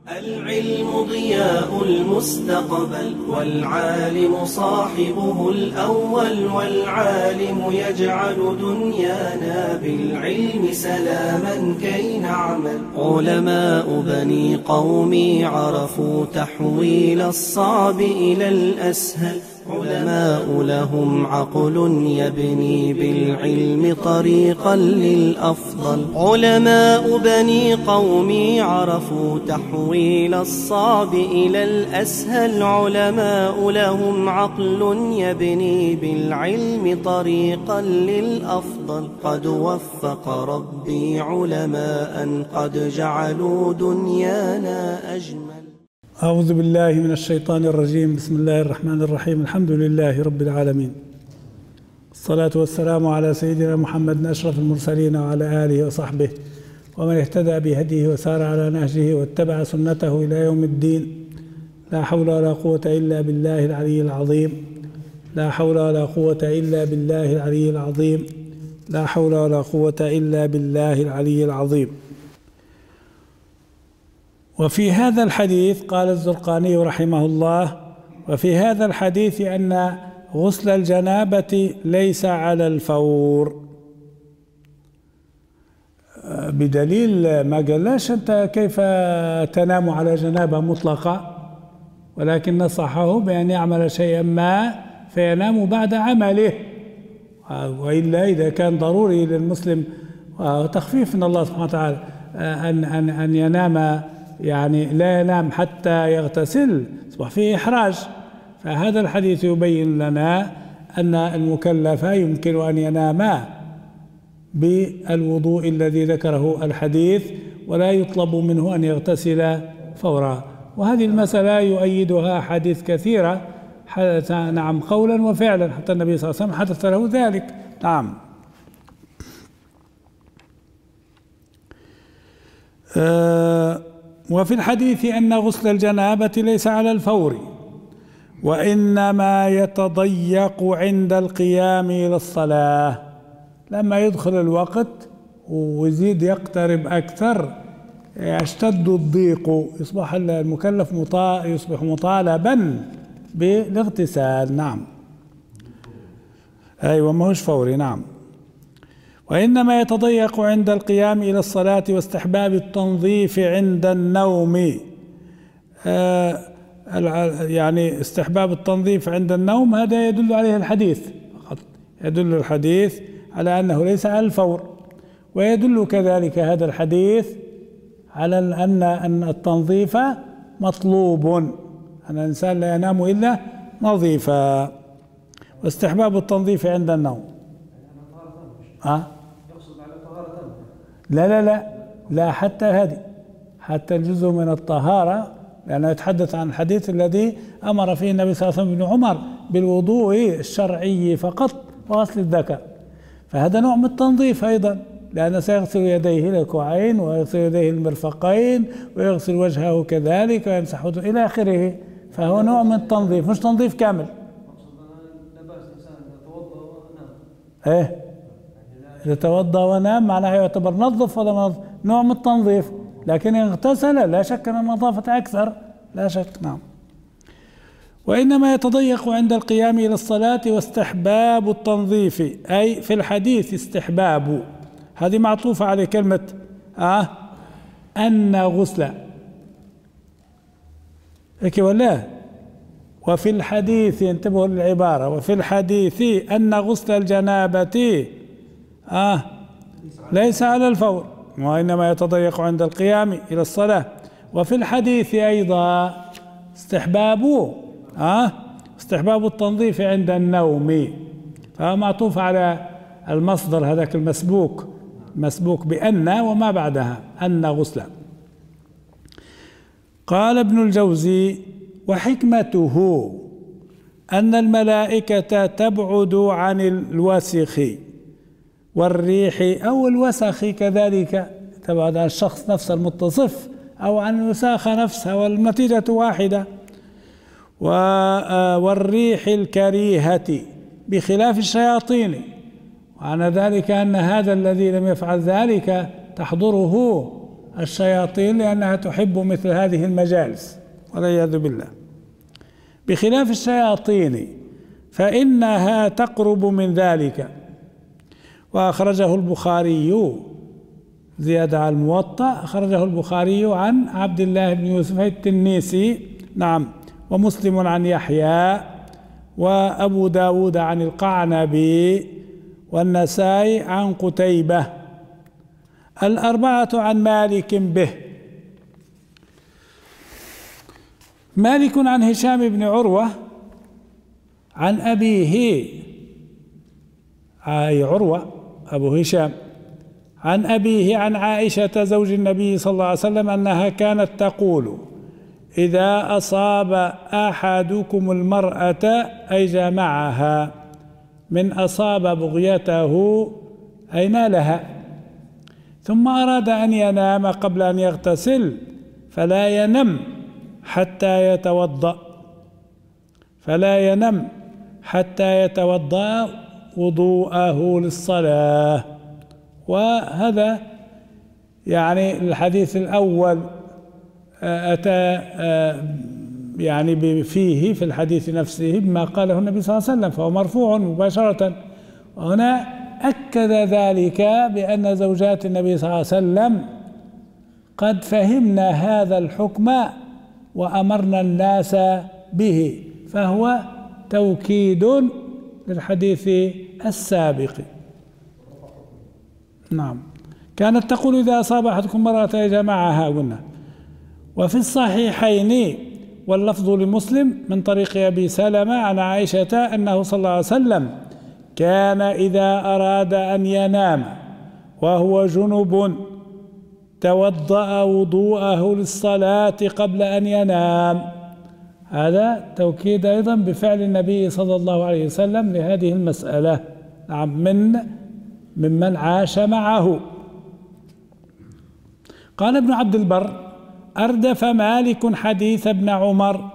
العلم ضياء المستقبل، والعالم صاحبه الأول، والعالم يجعل دنيانا بالعلم سلاما كي نعمل. علماء بني قومي عرفوا تحويل الصعب إلى الأسهل، علماء لهم عقل يبني بالعلم طريقا للأفضل. علماء بني قومي عرفوا تحويل الصعب إلى الأسهل، علماء لهم عقل يبني بالعلم طريقا للأفضل. قد وفق ربي علماء قد جعلوا دنيانا أجمل. أعوذ بالله من الشيطان الرجيم. بسم الله الرحمن الرحيم. الحمد لله رب العالمين، الصلاة والسلام على سيدنا محمد أشرف المرسلين وعلى آله وصحبه ومن اهتدى بهديه وسار على نهجه واتبع سنته إلى يوم الدين. لا حول ولا قوة إلا بالله العلي العظيم، لا حول ولا قوة إلا بالله العلي العظيم، لا حول ولا قوة إلا بالله العلي العظيم. وفي هذا الحديث قال الزرقاني رحمه الله: وفي هذا الحديث أن غسل الجنابة ليس على الفور، بدليل ما قالش أنت كيف تنام على جنابة مطلقة، ولكن نصحه بأن يعمل شيئا ما فينام بعد عمله، وإلا إذا كان ضروري للمسلم وتخفيف من الله سبحانه وتعالى أن ينام، يعني لا ينام حتى يغتسل، يصبح فيه إحراج. فهذا الحديث يبين لنا أن المكلف يمكن أن ينام بالوضوء الذي ذكره الحديث، ولا يطلب منه أن يغتسل فورا. وهذه المسألة يؤيدها حديث كثيرة، نعم، قولا وفعلا، حتى النبي صلى الله عليه وسلم حدث له ذلك. نعم. وفي الحديث أن غسل الجنابة ليس على الفور، وإنما يتضيق عند القيام إلى الصلاة. لما يدخل الوقت ويزيد يقترب أكثر يشتد الضيق، يصبح المكلف يصبح مطالبا بالاغتسال. نعم، أيوة، ما هوش فوري. نعم. وإنما يتضيق عند القيام إلى الصلاة واستحباب التنظيف عند النوم. يعني استحباب التنظيف عند النوم هذا يدل عليه الحديث فقط، يدل الحديث على أنه ليس على الفور، ويدل كذلك هذا الحديث على أن التنظيف مطلوب، أن الإنسان لا ينام إلا نظيفا. واستحباب التنظيف عند النوم لا حتى هذه، حتى الجزء من الطهارة، لأنه يتحدث عن الحديث الذي أمر فيه النبي صلى الله عليه وسلم ابن عمر بالوضوء الشرعي فقط وغسل الذكر، فهذا نوع من التنظيف أيضا، لأنه سيغسل يديه إلى الكوعين ويغسل يديه المرفقين ويغسل وجهه كذلك ويمسح إلى آخره، فهو نوع من التنظيف، مش تنظيف كامل. إذا توضأ ونام معناه يعتبر نظف ولا نظف؟ نوع من التنظيف، لكن إن اغتسل لا شك أن النظافة أكثر، لا شك. نعم. وإنما يتضيق عند القيام إلى الصلاة واستحباب التنظيف، أي في الحديث استحباب، هذه معطوفة على كلمة أن غسل، هيك ولا؟ وفي الحديث، انتبهوا للعبارة، وفي الحديث أن غسل الجنابة ليس على الفور، وإنما يتضيق عند القيام إلى الصلاة. وفي الحديث أيضا استحباب التنظيف عند النوم، فمعطوف على المصدر هذاك المسبوك بأن وما بعدها، أن غسل. قال ابن الجوزي: وحكمته أن الملائكة تبعد عن الوسخ والريح أو الوسخ، كذلك تبعد عن الشخص نفسه المتصف أو عن الوساخة نفسها، والنتيجة واحدة. والريح الكريهة بخلاف الشياطين، وعن ذلك أن هذا الذي لم يفعل ذلك تحضره الشياطين لأنها تحب مثل هذه المجالس والعياذ بالله. بخلاف الشياطين فإنها تقرب من ذلك. وأخرجه البخاري زيادة على الموطأ، أخرجه البخاري عن عبد الله بن يوسف التنيسي، نعم، ومسلم عن يحيى، وأبو داود عن القعنبي، والنسائي عن قتيبة، الأربعة عن مالك به. مالك عن هشام بن عروة عن أبيه، أي عروة أبو هشام، عن أبيه عن عائشة زوج النبي صلى الله عليه وسلم أنها كانت تقول: إذا أصاب أحدكم المرأة أي جامعها، من أصاب بغيته أي نالها، ثم أراد أن ينام قبل أن يغتسل فلا ينم حتى يتوضأ، فلا ينم حتى يتوضأ وضوءه للصلاة. وهذا يعني الحديث الأول أتى يعني فيه في الحديث نفسه بما قاله النبي صلى الله عليه وسلم، فهو مرفوع مباشرة. وهنا أكد ذلك بأن زوجات النبي صلى الله عليه وسلم قد فهمنا هذا الحكم وأمرنا الناس به، فهو توكيد للحديث السابق. نعم، كانت تقول: إذا أصاب أحدكم امرأة جمعها قلنا. وفي الصحيحين واللفظ لمسلم من طريق أبي سلمة عن عائشة أنه صلى الله عليه وسلم كان إذا أراد أن ينام وهو جنب توضأ وضوءه للصلاة قبل أن ينام. هذا توكيد أيضا بفعل النبي صلى الله عليه وسلم لهذه المسألة، نعم، ممن عاش معه. قال ابن عبد البر: أردف مالك حديث ابن عمر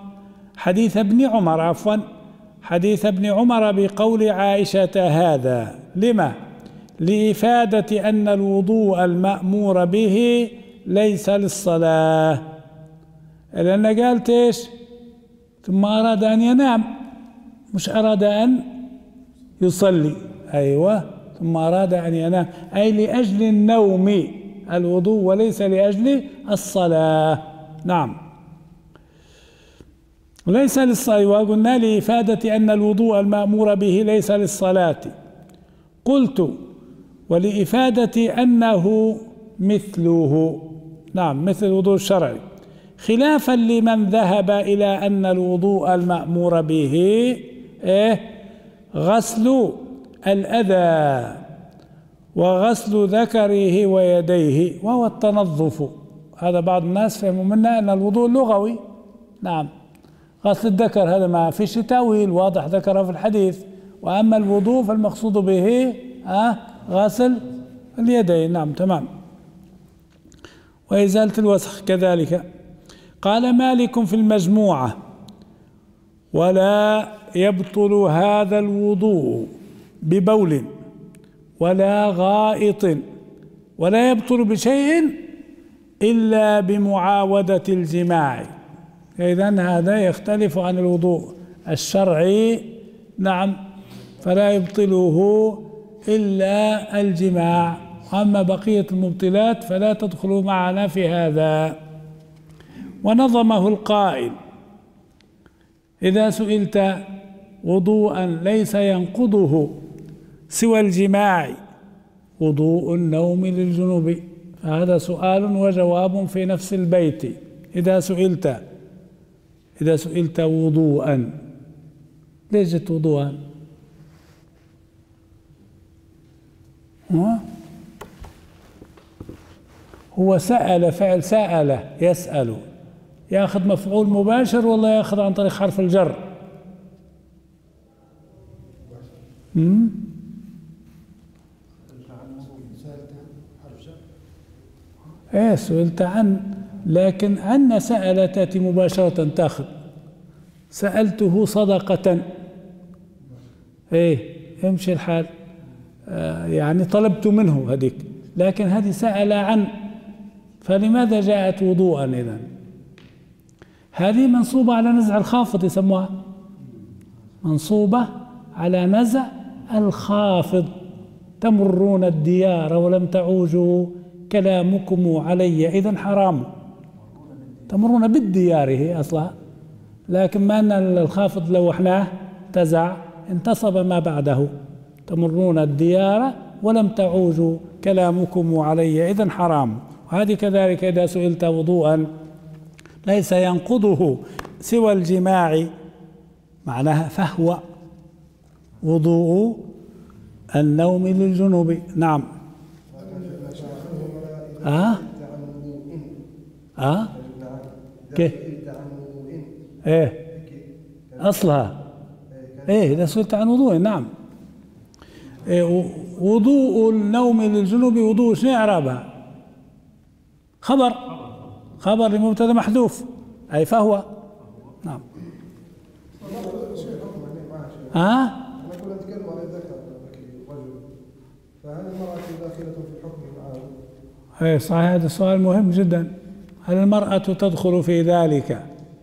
حديث ابن عمر بقول عائشة هذا. لما؟ لإفادة أن الوضوء المأمور به ليس للصلاة، لأن قالت إيش؟ ثم أراد أن ينام، مش أراد أن يصلي. أيوة، ثم أراد أن ينام، أي لأجل النوم الوضوء وليس لأجل الصلاة. نعم، ليس للصلاة. وقلنا لإفادة أن الوضوء المأمور به ليس للصلاة. قلت: ولإفادة أنه مثله، نعم، مثل الوضوء الشرعي، خلافا لمن ذهب إلى أن الوضوء المأمور به غسل الأذى وغسل ذكره ويديه وهو التنظف. هذا بعض الناس فهموا منا أن الوضوء اللغوي، نعم، غسل الذكر هذا ما فيش تأويل، واضح ذكره في الحديث. وأما الوضوء فالمقصود به غسل اليدين، نعم، تمام، وإزالة الوسخ كذلك. قال مالك في المجموعة: ولا يبطل هذا الوضوء ببول ولا غائط، ولا يبطل بشيء إلا بمعاودة الجماع. إذن هذا يختلف عن الوضوء الشرعي، نعم، فلا يبطله إلا الجماع. أما بقية المبطلات فلا تدخل معنا في هذا. ونظمه القائل: إذا سئلت وضوءا ليس ينقضه سوى الجماع وضوء النوم للجنوب، فهذا سؤال وجواب في نفس البيت. إذا سئلت وضوءا، ليش جت وضوءا؟ هو سأل، فعل سأل يسأل، ياخذ مفعول مباشر ولا ياخذ عن طريق حرف الجر؟ ايه، سئلت عن، لكن عن سأل تأتي مباشرة تاخذ. سألته صدقة، ايه، يمشي الحال، يعني طلبت منه هذيك، لكن هذه سأل عن، فلماذا جاءت وضوءا إذن؟ هذه منصوبة على نزع الخافض يسموها، منصوبة على نزع الخافض. تمرون الديار ولم تعوجوا كلامكم علي إذن حرام. تمرون بالديار هي أصلها، لكن ما أن الخافض لو احناه تزع انتصب ما بعده. تمرون الديار ولم تعوجوا كلامكم علي إذن حرام. وهذه كذلك إذا سئلت وضوءا ليس ينقضه سوى الجماع معناها فهو وضوء النوم للجنوب. نعم. كيف؟ ايه اصلها ايه اذا سئلت عن وضوء. نعم. إيه وضوء النوم للجنوب وضوء شنو اعرابها؟ خبر لمبتدا محذوف اي فهو. نعم. نتكلم عن الذكر رجل، فهل المرأة داخلة في الحكم معه؟ اي صحيح، هذا السؤال مهم جدا. هل المرأة تدخل في ذلك؟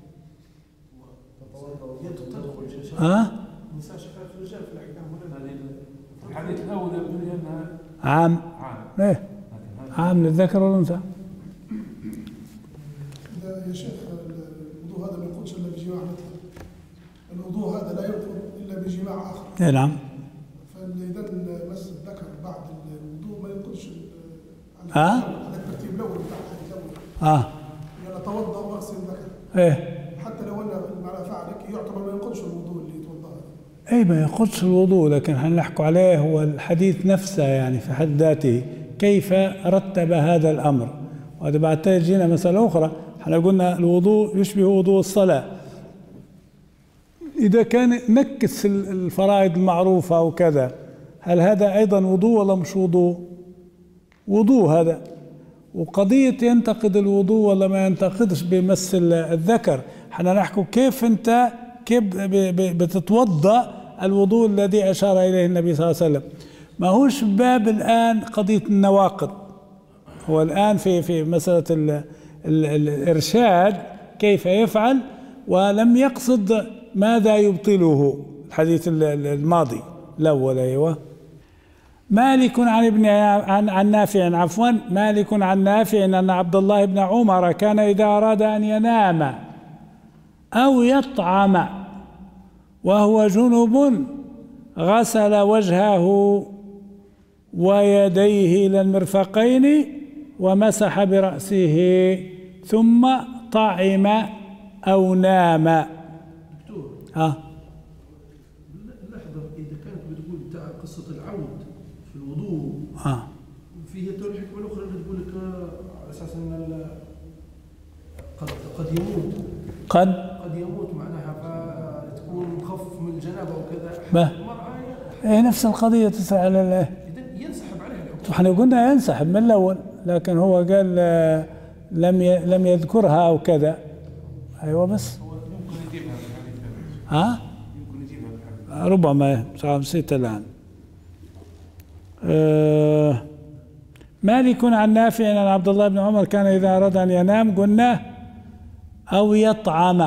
النساء شقائق الرجال في الأحكام ولا الحديث الأول يقول أنها عام. ايه عام للذكر والأنثى. يا شيخ الوضوء هذا ما ينقضش إلا بجماع مثله. الوضوء هذا لا ينقض إلا بجماع آخر. اي نعم. فإذا مس الذكر بعد الوضوء ما ينقضش على الترتيب الأول بتاع الحديث الأول. يعني أتوضأ وأغسل الذكر. ايه حتى لو أن على فعلك يعتبر ما ينقضش الوضوء اللي يتوضأ. اي ما ينقضش الوضوء، لكن هنحكوا عليه هو الحديث نفسه يعني في حد ذاته كيف رتب هذا الأمر. وهذا بعد تجينا مسألة أخرى. احنا قلنا الوضوء يشبه وضوء الصلاة. إذا كان نكس الفرائض المعروفة وكذا، هل هذا أيضا وضوء ولا مش وضوء؟ وضوء هذا. وقضية ينتقد الوضوء ولا ما ينتقدش بمس الذكر، احنا نحكوا كيف أنت كيف بتتوضأ الوضوء الذي أشار إليه النبي صلى الله عليه وسلم. ما هوش باب الآن قضية النواقض، هو الآن في مسألة الإرشاد كيف يفعل، ولم يقصد ماذا يبطله. الحديث الماضي الأول. أيوة. مالك عن نافع عفوا مالك عن نافع أن عبد الله بن عمر كان إذا أراد أن ينام أو يطعم وهو جنب غسل وجهه ويديه إلى المرفقين ومسح برأسه ثم طعم أو نام. لحظة، إذا كانت بتقول بتاع قصة العود في الوضوء فيه الحكمة الأخرى اللي تقول لك على أساس أن قد يموت قد يموت معناها فتكون مخفف من الجنابة وكذا. ايه نفس القضية تسأل على ينسحب عليها الحكم. احنا قلنا ينسحب من الأول، لكن هو قال لم يذكرها أو كذا. أيوة بس يمكن يجيبها في الحديث. يمكن يجيبها في الحديث. ربما نسيت الآن. مالك عن نافع أن عبد الله بن عمر كان إذا أراد أن ينام قلنا أو يطعم،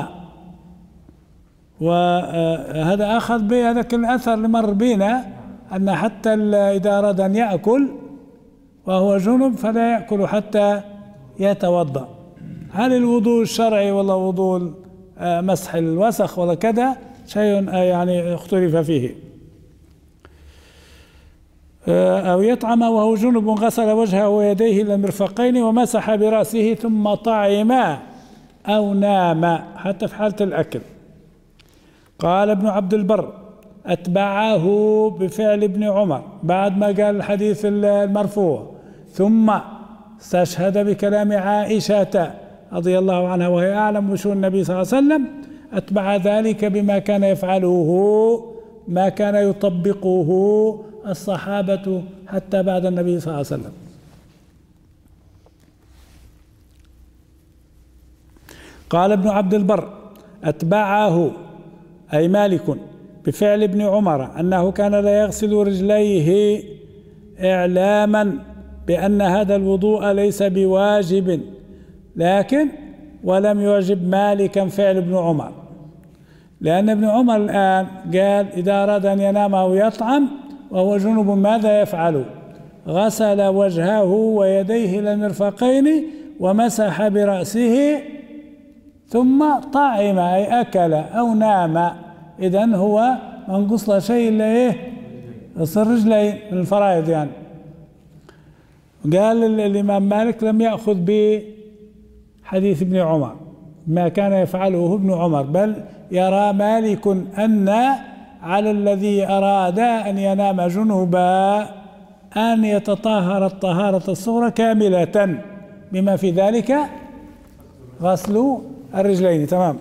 وهذا أخذ بهذاك الأثر اللي مر بينا أن حتى إذا أراد أن يأكل وهو جنب فلا يأكل حتى يتوضأ. هل الوضوء الشرعي ولا وضوء مسح الوسخ ولا كذا شيء يعني اختلف فيه. أو يطعم وهو جنب غسل وجهه ويديه إلى المرفقين ومسح برأسه ثم طعم أو نام، حتى في حالة الأكل. قال ابن عبد البر أتبعه بفعل ابن عمر بعد ما قال الحديث المرفوع، ثم استشهد بكلام عائشة رضي الله عنها وهي أعلم بشؤون النبي صلى الله عليه وسلم، أتبع ذلك بما كان يفعله ما كان يطبقه الصحابة حتى بعد النبي صلى الله عليه وسلم. قال ابن عبد البر أتبعه أي مالك بفعل ابن عمر أنه كان لا يغسل رجليه إعلاما بأن هذا الوضوء ليس بواجب، لكن ولم يعجب مالكا فعل ابن عمر، لأن ابن عمر الآن قال إذا أراد أن ينام أو يطعم وهو جنب ماذا يفعل؟ غسل وجهه ويديه إلى المرفقين ومسح برأسه ثم طعم أي أكل أو نام. إذن هو من غسل شيء إلا إيه؟ غسل رجلين من الفرائض يعني. قال الإمام مالك لم يأخذ بحديث ابن عمر ما كان يفعله ابن عمر، بل يرى مالك أن على الذي أراد أن ينام جنوبا أن يتطهر الطهارة الصغرى كاملة بما في ذلك غسل الرجلين. تمام.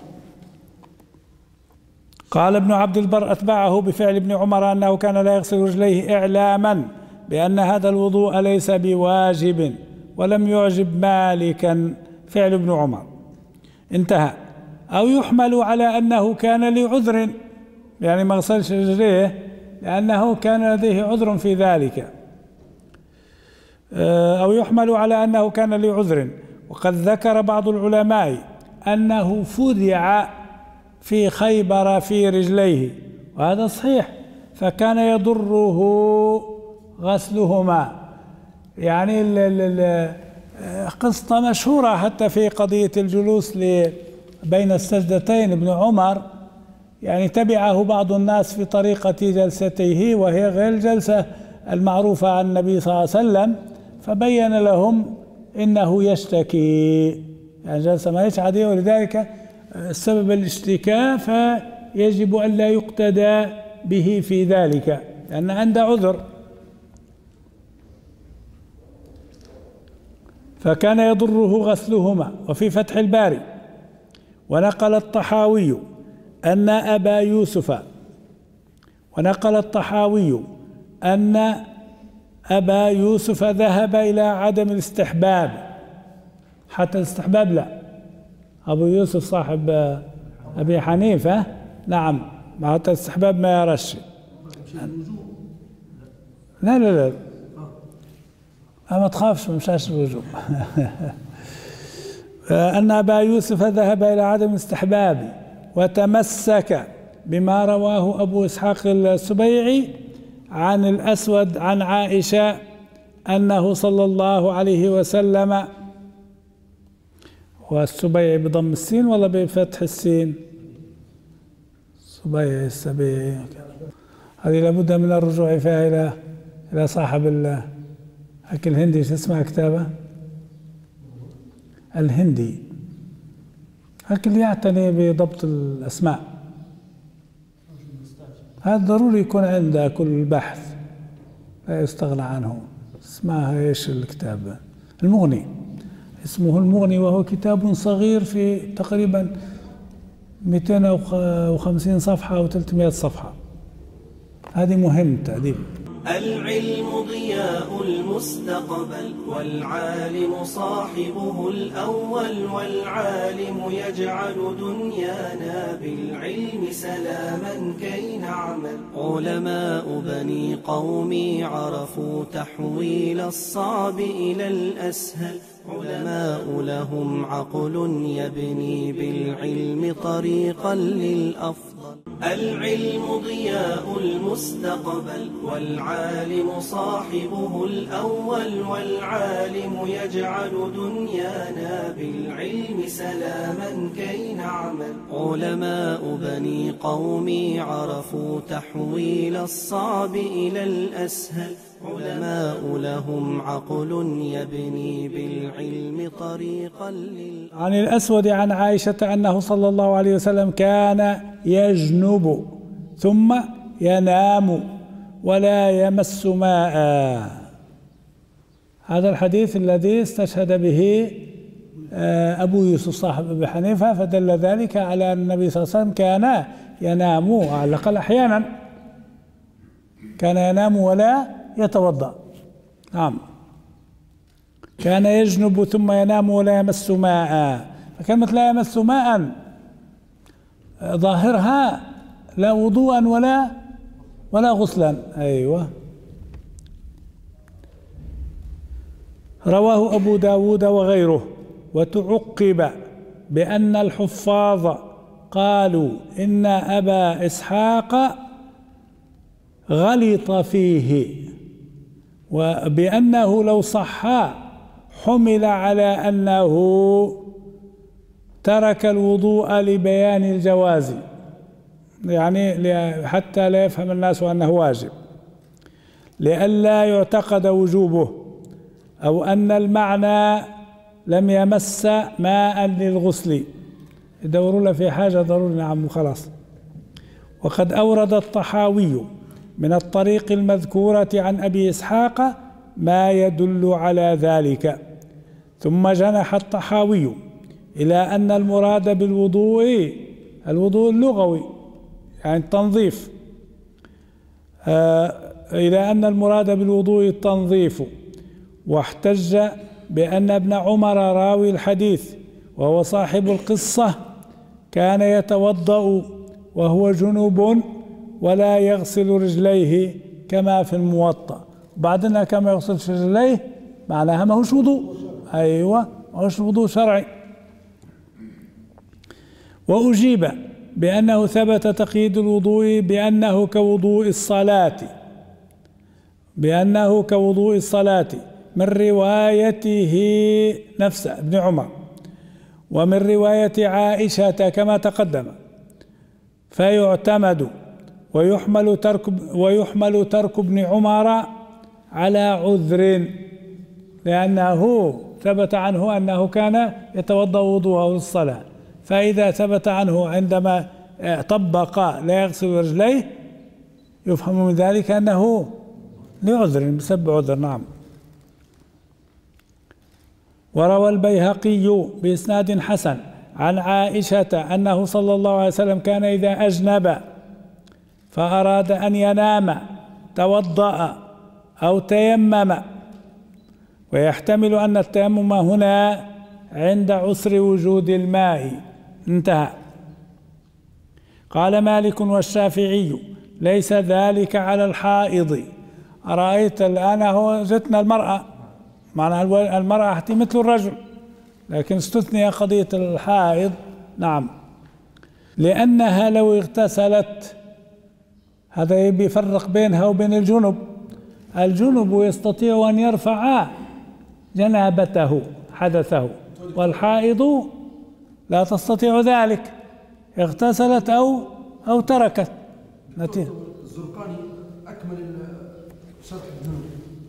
قال ابن عبد البر أتبعه بفعل ابن عمر أنه كان لا يغسل رجليه إعلاما بأن هذا الوضوء ليس بواجب، ولم يعجب مالكا فعل ابن عمر. انتهى. أو يحمل على أنه كان لعذر، يعني ما غسلش رجليه لأنه كان لديه عذر في ذلك. أو يحمل على أنه كان لعذر. وقد ذكر بعض العلماء أنه فدع في خيبر في رجليه، وهذا صحيح، فكان يضره غسلهما. يعني قصة مشهورة حتى في قضية الجلوس بين السجدتين. ابن عمر يعني تبعه بعض الناس في طريقة جلسته وهي غير الجلسة المعروفة عن النبي صلى الله عليه وسلم، فبين لهم إنه يشتكي، يعني جلسة ما هيش عادية، ولذلك سبب الاشتكاء فيجب أن لا يقتدى به في ذلك لأن عنده عذر. فكان يضره غسلهما. وفي فتح الباري ونقل الطحاوي أن أبا يوسف ذهب إلى عدم الاستحباب، حتى الاستحباب لا. أبو يوسف صاحب أبي حنيفة نعم، حتى الاستحباب ما يرش. لا ما تخافش مشاش الوجوب. أن أبا يوسف ذهب إلى عدم الاستحباب وتمسك بما رواه أبو إسحاق السبيعي عن الأسود عن عائشة أنه صلى الله عليه وسلم، والسبيعي بضم السين ولا بفتح السين؟ السبيعي هذه لابد من الرجوع فيها إلى صاحب الهندي، شو اسمها كتابه؟ الهندي، اللي يعتني بضبط الأسماء. هذا ضروري يكون عنده كل البحث، لا يستغنى عنه. اسمها ايش الكتاب؟ المغني، اسمه المغني، وهو كتاب صغير في تقريبا 250 صفحة أو 300 صفحة. هذه مهم تأديب. العلم ضياء المستقبل، والعالم صاحبه الأول، والعالم يجعل دنيانا بالعلم سلاما كي نعمل. علماء بني قومي عرفوا تحويل الصعب إلى الأسهل، علماء لهم عقل يبني بالعلم طريقا للأفضل. العلم ضياء المستقبل، والعالم صاحبه الأول، والعالم يجعل دنيانا بالعلم سلاما كي نعمل. علماء بني قومي عرفوا تحويل الصعب إلى الأسهل، علماء لهم عقل يبني بالعلم طريقا عن الأسود عن عائشة أنه صلى الله عليه وسلم كان يجنب ثم ينام ولا يمس ماء. هذا الحديث الذي استشهد به أبو يوسف صاحب أبي حنيفة، فدل ذلك على أن النبي صلى الله عليه وسلم كان ينام على الأقل أحيانا، كان ينام ولا يتوضأ. نعم، كان يجنب ثم ينام ولا يمس ماء. فكلمة لا يمس ماء ظاهرها لا وضوءا ولا غسلا. أيوة. رواه أبو داود وغيره. وتعقب بأن الحفاظ قالوا إن أبا إسحاق غلط فيه، وبأنه لو صح حمل على أنه ترك الوضوء لبيان الجواز، يعني حتى لا يفهم الناس أنه واجب، لئلا يعتقد وجوبه، أو أن المعنى لم يمس ماء للغسل. يدوروا له في حاجة ضروري. نعم وخلاص. وقد أورد الطحاوي من الطريق المذكورة عن أبي إسحاق ما يدل على ذلك. ثم جنح الطحاوي إلى أن المراد بالوضوء الوضوء اللغوي، يعني التنظيف، إلى أن المراد بالوضوء التنظيف، واحتج بأن ابن عمر راوي الحديث وهو صاحب القصة كان يتوضأ وهو جنوب ولا يغسل رجليه كما في الموطأ. بعدنا كما يغسلش رجليه معناها ما هوش وضوء. أيوة، ما هوش وضوء شرعي. وأجيب بأنه ثبت تقييد الوضوء بأنه كوضوء الصلاة من روايته نفسه ابن عمر، ومن رواية عائشة كما تقدم، فيعتمد ويحمل ترك ابن عمر على عذر، لأنه ثبت عنه أنه كان يتوضأ وضوءه للصلاة، فإذا ثبت عنه عندما طبق لا يغسل رجليه يفهم من ذلك أنه لعذر، بسبب عذر. نعم. وروى البيهقي بإسناد حسن عن عائشة أنه صلى الله عليه وسلم كان إذا أجنب فأراد أن ينام توضأ أو تيمم، ويحتمل أن التيمم هنا عند عسر وجود الماء. انتهى. قال مالك والشافعي ليس ذلك على الحائض. أرأيت الآن هو جتنا المرأة، معناها المرأة مثل الرجل، لكن استثني قضية الحائض. نعم، لأنها لو اغتسلت، هذا بيفرق بينها وبين الجنب يستطيع أن يرفع جنابته حدثه، والحائض لا تستطيع ذلك، اغتسلت أو تركت. الزرقاني أكمل شرح الجنوب.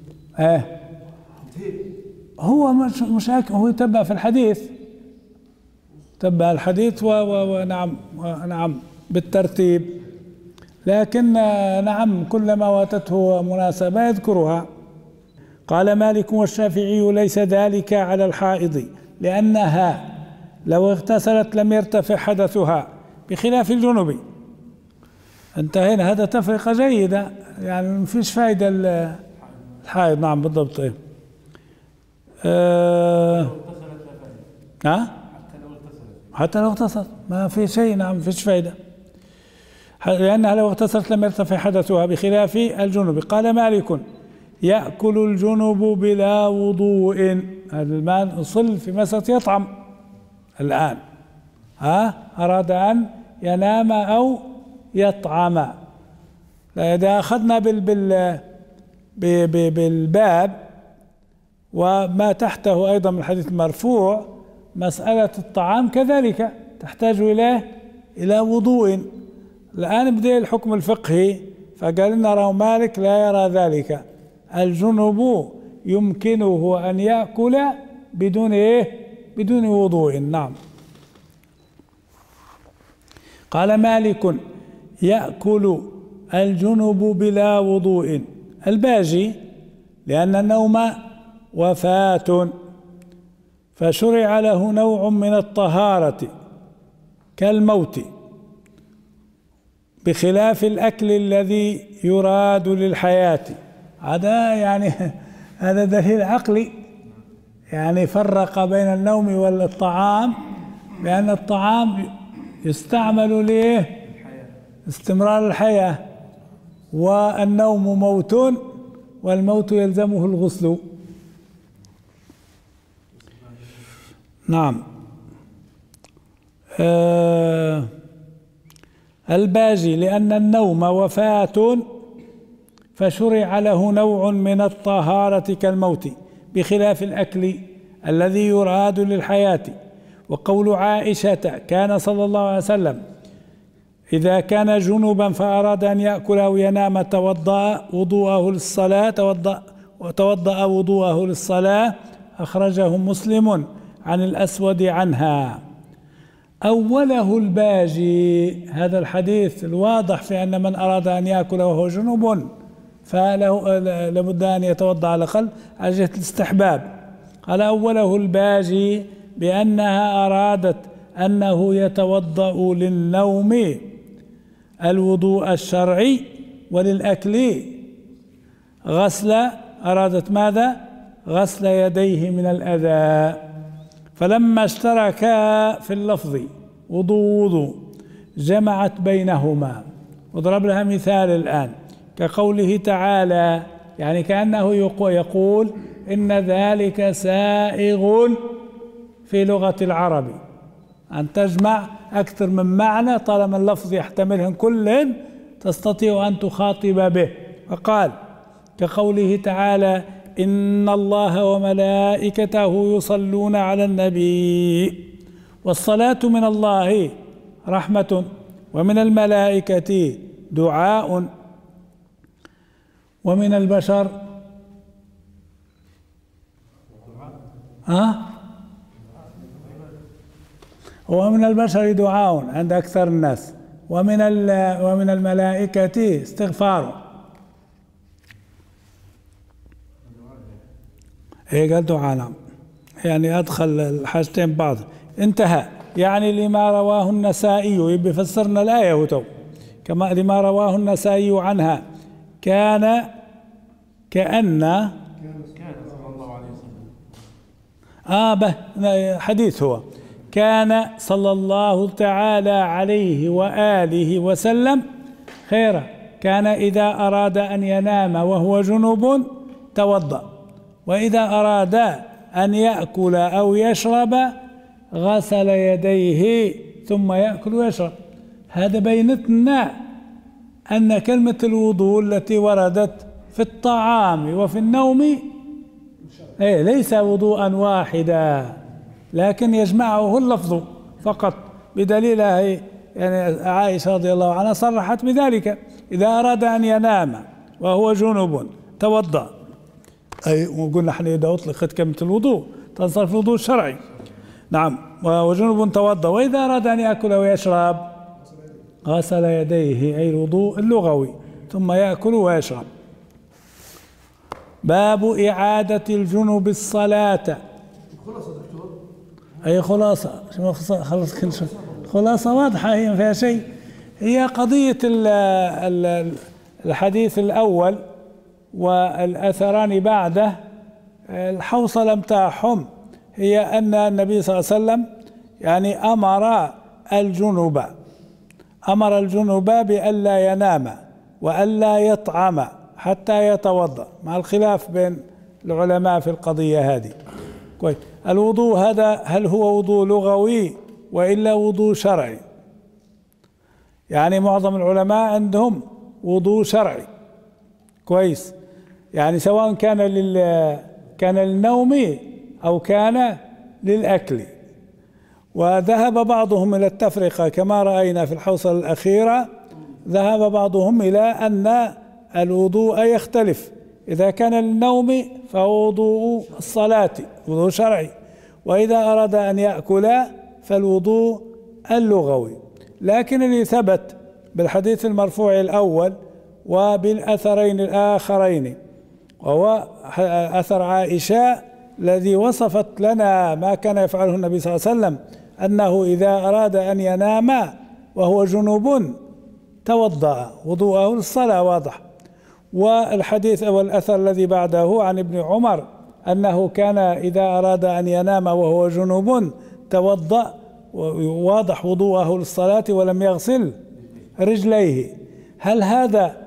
هو مش هو يتبع في الحديث، تبع الحديث ونعم بالترتيب، لكن نعم كلما واتته مناسبة يذكرها. قال مالك والشافعي ليس ذلك على الحائض، لأنها لو اغتسلت لم يرتفع حدثها بخلاف الجنوب. انتهينا. هذا تفرقة جيدة، يعني ما فيش فايدة الحائض. نعم بالضبط. حتى لو اغتسلت ما في شيء. نعم فيش فايدة، لأنها لو اغتسلت لم يرتفع حدثها بخلاف الجنوب. قال مالك يأكل الجنوب بلا وضوء. هذا الآن أصل في مسألة يطعم. الآن أراد أن ينام أو يطعم. إذا أخذنا بالباب وما تحته أيضا من الحديث المرفوع، مسألة الطعام كذلك تحتاج إلى وضوء. الآن بدأ الحكم الفقهي، فقال لنا راه مالك لا يرى ذلك. الجنب يمكنه أن يأكل بدون وضوء. نعم. قال مالك يأكل الجنب بلا وضوء الباجي، لأن النوم وفاة، فشرع له نوع من الطهارة كالموت، بخلاف الأكل الذي يراد للحياة. هذا يعني هذا دليل عقلي، يعني فرق بين النوم والطعام، لأن الطعام يستعمل استمرار الحياة، والنوم موت، والموت يلزمه الغسل. نعم. الباجي لأن النوم وفاة فشرع له نوع من الطهارة كالموت بخلاف الأكل الذي يراد للحياة. وقول عائشة كان صلى الله عليه وسلم إذا كان جنبا فأراد أن يأكل أو ينام توضأ وضوءه للصلاة أخرجه مسلم عن الأسود عنها. أوله الباجي هذا الحديث الواضح في أن من أراد أن يأكل وهو جنب فله لابد أن يتوضأ على الأقل على جهة الاستحباب. قال أوله الباجي بأنها أرادت أنه يتوضأ للنوم الوضوء الشرعي وللأكل أرادت ماذا؟ غسل يديه من الأذى. فلما اشتركا في اللفظ وضوء جمعت بينهما. وضرب لها مثال الآن كقوله تعالى، يعني كأنه يقول إن ذلك سائغ في لغة العرب، أن تجمع أكثر من معنى طالما اللفظ يحتملهم كل تستطيع أن تخاطب به. فقال كقوله تعالى إن الله وملائكته يصلون على النبي، والصلاة من الله رحمة ومن الملائكة دعاء ومن البشر ومن البشر دعاء عند أكثر الناس، ومن الملائكة استغفار. قال دعاء، نعم، يعني أدخل الحاجتين بعض. انتهى. يعني لما رواه النسائي، بفسرنا الآية وتو كما لما رواه النسائي عنها كان صلى الله عليه وسلم حديث هو كان صلى الله تعالى عليه وآله وسلم خيرا، كان إذا أراد أن ينام وهو جنوب توضأ، وإذا أراد أن يأكل أو يشرب غسل يديه ثم يأكل ويشرب. هذا بينتنا أن كلمة الوضوء التي وردت في الطعام وفي النوم ليس وضوءا واحدا، لكن يجمعه اللفظ فقط، بدليل يعني عائشة رضي الله عنها صرحت بذلك إذا أراد أن ينام وهو جنوب توضأ. وقلنا نحن إذا أطلقت كلمة الوضوء تنصرف الوضوء الشرعي، نعم، وجنوب توضأ. وإذا أراد أن يأكل ويشرب غسل يديه، أي الوضوء اللغوي، ثم يأكل ويشرب. باب إعادة الجنوب الصلاة. أي خلاصة، خلص كل شيء، خلاصة واضحة، هي ما فيها شيء. هي قضية الحديث الأول والأثران بعده الحوصلة متاعهم هي أن النبي صلى الله عليه وسلم يعني أمر الجنوب بألا ينام وألا يطعم حتى يتوضأ، مع الخلاف بين العلماء في القضية هذه. كويس. الوضوء هذا هل هو وضوء لغوي وإلا وضوء شرعي؟ يعني معظم العلماء عندهم وضوء شرعي. كويس. يعني سواء كان للنوم أو كان للأكل. وذهب بعضهم إلى التفرقة كما رأينا في الحوصلة الأخيرة، ذهب بعضهم إلى أن الوضوء يختلف، إذا كان للنوم فهو وضوء الصلاة وضوء شرعي، وإذا أراد أن يأكل فالوضوء اللغوي. لكن اللي ثبت بالحديث المرفوع الأول وبالأثرين الآخرين وهو أثر عائشة الذي وصفت لنا ما كان يفعله النبي صلى الله عليه وسلم، أنه إذا أراد أن ينام وهو جنوب توضأ وضوءه للصلاة، واضح. والحديث أو الأثر الذي بعده عن ابن عمر أنه كان إذا أراد أن ينام وهو جنوب توضأ، واضح وضوءه للصلاة ولم يغسل رجليه. هل هذا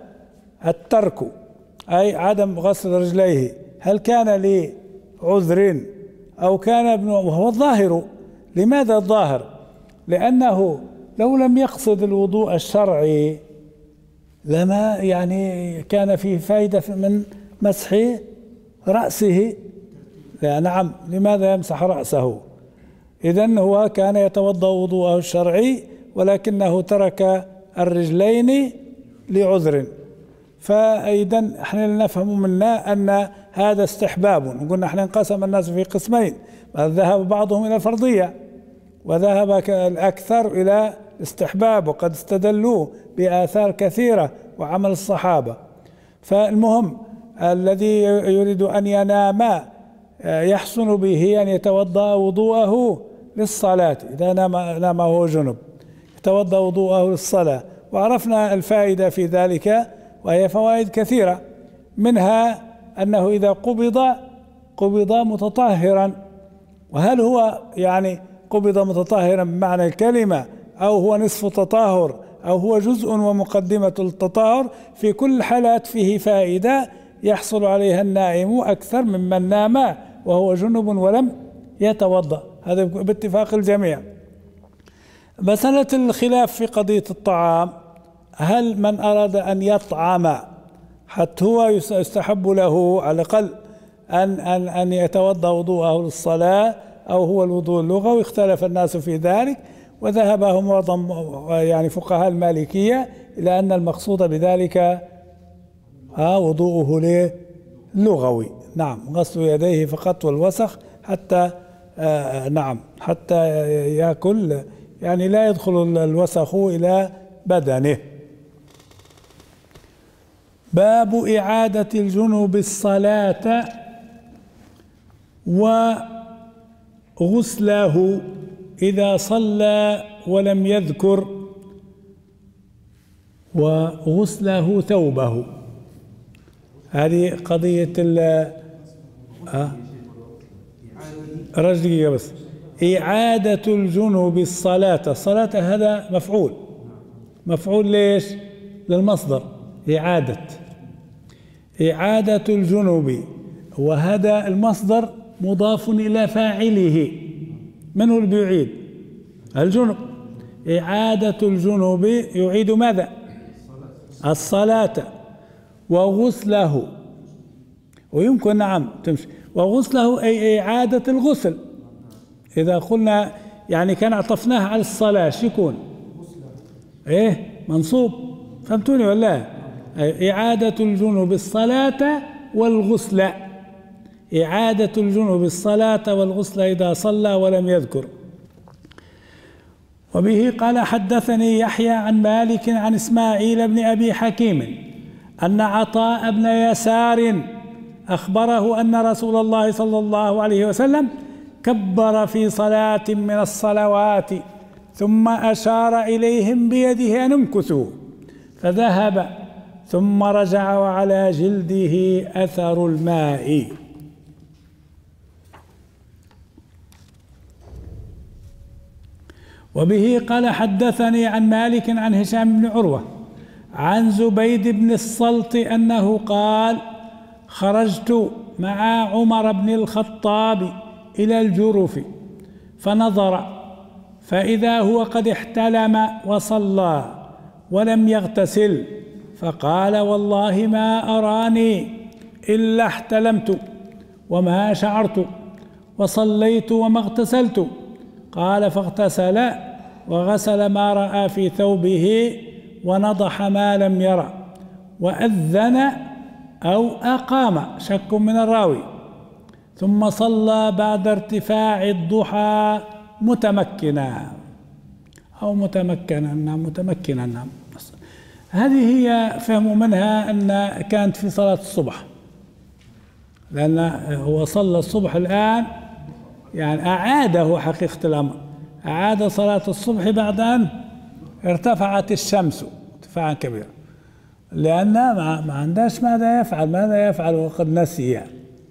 الترك أي عدم غسل رجليه هل كان لعذر أو كان ابن، وهو الظاهر. لماذا الظاهر؟ لأنه لو لم يقصد الوضوء الشرعي لما يعني كان فيه فائدة من مسح رأسه. لا نعم، لماذا يمسح رأسه؟ إذن هو كان يتوضأ وضوءه الشرعي ولكنه ترك الرجلين لعذر. فإذن احنا نفهم منا أن هذا استحباب. قلنا احنا انقسم الناس في قسمين، ذهب بعضهم إلى الفرضية وذهب الأكثر إلى استحباب، وقد استدلوا بآثار كثيرة وعمل الصحابة. فالمهم الذي يريد أن ينام يحسن به أن يتوضأ وضوءه للصلاة. إذا نام وهو جنب يتوضأ وضوءه للصلاة. وعرفنا الفائدة في ذلك، وهي فوائد كثيرة، منها أنه إذا قبض متطهرا. وهل هو يعني قبض متطهرا بمعنى الكلمة، أو هو نصف تطهر، أو هو جزء ومقدمة التطهر؟ في كل الحالات فيه فائدة يحصل عليها النائم أكثر ممن نام وهو جنب ولم يتوضأ، هذا باتفاق الجميع. مسألة الخلاف في قضية الطعام، هل من أراد أن يطعم حتى هو يستحب له على الأقل أن يتوضأ وضوءه للصلاة، أو هو الوضوء اللغوي؟ اختلف الناس في ذلك، وذهب معظم يعني فقهاء المالكية إلى أن المقصود بذلك وضوءه لغوي. نعم، غسل يديه فقط والوسخ حتى نعم حتى يأكل، يعني لا يدخل الوسخ إلى بدنه. باب إعادة الجنوب الصلاة وغسله إذا صلى ولم يذكر، وغسله ثوبه. هذه قضية رجلية بس. إعادة الجنوب الصلاة هذا مفعول ليش؟ للمصدر إعادة الجنوب، وهذا المصدر مضاف إلى فاعله. من هو اللي بيعيد؟ الجنوب. إعادة الجنوب يعيد ماذا؟ الصلاة وغسله. ويمكن نعم تمشي وغسله أي إعادة الغسل. إذا قلنا يعني كان عطفناه على الصلاة شو يكون؟ منصوب. فهمتوني ولا؟ إعادة الجنوب الصلاة والغسل. إعادة الجنوب الصلاة والغسل إذا صلى ولم يذكر. وبه قال حدثني يحيى عن مالك عن إسماعيل بن أبي حكيم أن عطاء بن يسار أخبره أن رسول الله صلى الله عليه وسلم كبر في صلاة من الصلوات ثم أشار إليهم بيده أن امكثوا، فذهب ثم رجع وعلى جلده أثر الماء. وبه قال حدثني عن مالك عن هشام بن عروة عن زبيد بن الصلت أنه قال: خرجت مع عمر بن الخطاب إلى الجرف فنظر فإذا هو قد احتلم وصلى ولم يغتسل، فقال: والله ما أراني إلا احتلمت وما شعرت وصليت وما اغتسلت. قال: فاغتسل وغسل ما رأى في ثوبه ونضح ما لم يرى وأذن أو أقام، شك من الراوي، ثم صلى بعد ارتفاع الضحى متمكنا أو متمكنا. هذه هي فهم منها أن كانت في صلاة الصبح، لأن هو صلى الصبح الآن، يعني أعاده حقيقة الأمر، أعاد صلاة الصبح بعد أن ارتفعت الشمس ارتفاعا كبيرا، لأن ما عندهش ماذا يفعل وقد نسي،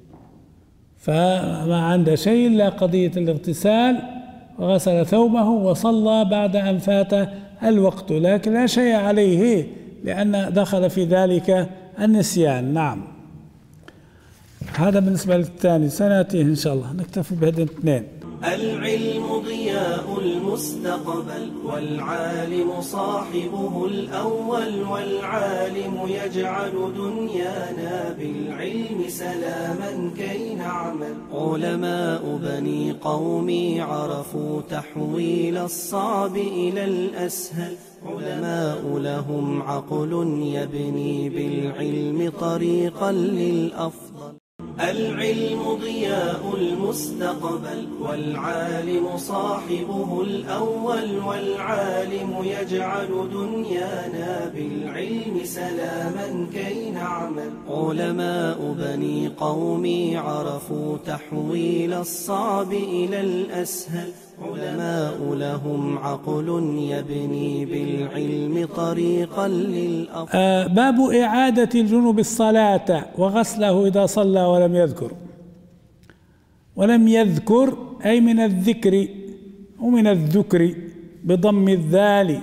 فما عنده شيء إلا قضية الاغتسال وغسل ثوبه وصلى بعد أن فات الوقت، لكن لا شيء عليه لأن دخل في ذلك النسيان. نعم. هذا بالنسبة للثاني، سنأتيه إن شاء الله. نكتفي بهذين الاثنين. العلم ضياء المستقبل، والعالم صاحبه الأول، والعالم يجعل دنيانا بالعلم سلاما كي نعمل. علماء بني قومي عرفوا تحويل الصعب إلى الأسهل، علماء لهم عقل يبني بالعلم طريقا للأفضل. العلم ضياء المستقبل، والعالم صاحبه الأول، والعالم يجعل دنيانا بالعلم سلاما كي نعمل. علماء بني قومي عرفوا تحويل الصعب إلى الأسهل، علماء لهم عقل يبني بالعلم طريقا للأفضل. باب إعادة الجنوب الصلاة وغسله إذا صلى ولم يذكر. ولم يذكر أي من الذكر ومن الذكر بضم الذال،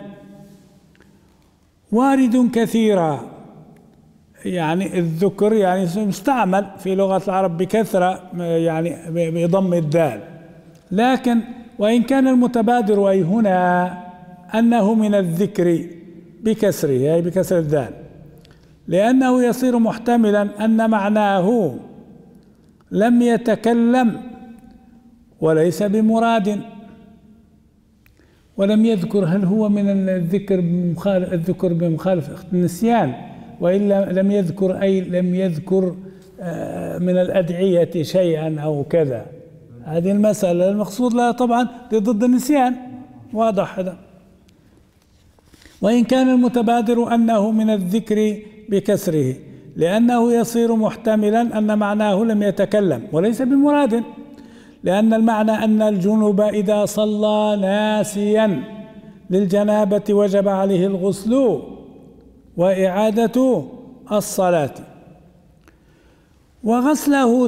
وارد كثيرا، يعني الذكر يعني مستعمل في لغة العرب بكثرة يعني بضم الذال، لكن وإن كان المتبادر أي هنا أنه من الذكر بكسره أي بكسر الذال، لأنه يصير محتملا أن معناه لم يتكلم وليس بمراد. ولم يذكر هل هو من الذكر بمخالف النسيان، وإلا لم يذكر أي لم يذكر من الأدعية شيئا أو كذا. هذه المسألة المقصود لها طبعا ضد النسيان، واضح هذا. وإن كان المتبادر أنه من الذكر بكسره، لأنه يصير محتملا أن معناه لم يتكلم وليس بمراد، لأن المعنى أن الجنوب إذا صلى ناسيا للجنابة وجب عليه الغسل وإعادة الصلاة. وغسله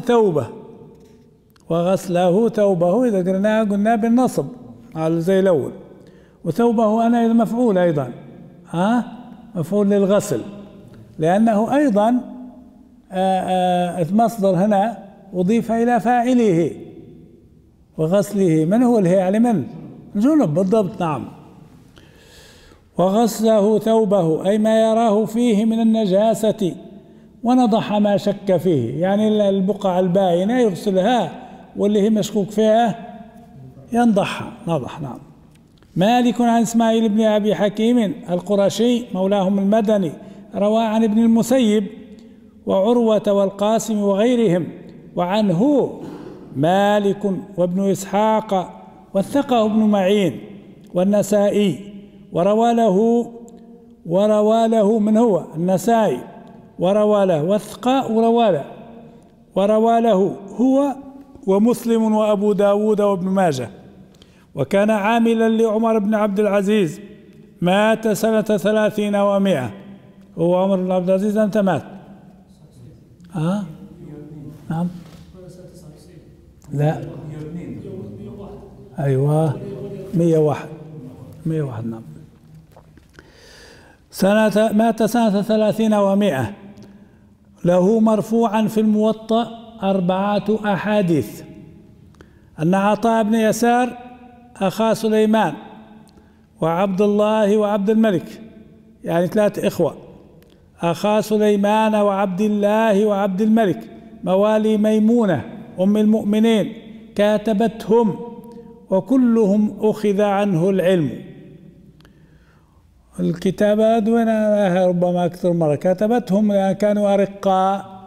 ثوبه إذا قلنا بالنصب على زي الأول، وثوبه أنا إذا مفعول أيضا مفعول للغسل، لأنه أيضا المصدر هنا أضيف إلى فاعله وغسله. من هو اللي يعني من جنب بالضبط، نعم. وغسله ثوبه أي ما يراه فيه من النجاسة، ونضح ما شك فيه، يعني البقع الباينة يغسلها واللي هي مشكوك فيها ينضحها نضح. نعم. مالك عن إسماعيل بن أبي حكيم القرشي مولاهم المدني روى عن ابن المسيب وعروة والقاسم وغيرهم، وعنه مالك وابن إسحاق وثقه ابن معين والنسائي، وروى له من هو النسائي، وروى له والثقاء وروى له هو ومسلم وأبو داود وابن ماجه. وكان عاملا لعمر بن عبد العزيز، مات سنة 30 و100. هو عمر بن عبد العزيز أنت مات؟ نعم. لا أيوة 101 نعم. مات سنة 30 و100. له مرفوعا في الموطأ 4 أحاديث: أن عطاء بن يسار أخا سليمان وعبد الله وعبد الملك، يعني 3 إخوة، أخا سليمان وعبد الله وعبد الملك موالي ميمونة أم المؤمنين، كاتبتهم وكلهم أخذ عنه العلم. الكتابة دونها ربما أكثر مرة. كاتبتهم لأن كانوا أرقاء،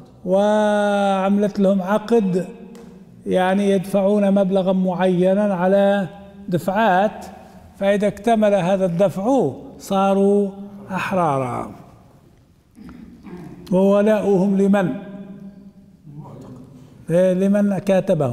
وعملت لهم عقد، يعني يدفعون مبلغا معينا على دفعات، فإذا اكتمل هذا الدفع صاروا أحرارا. وولاؤهم لمن كاتبهم.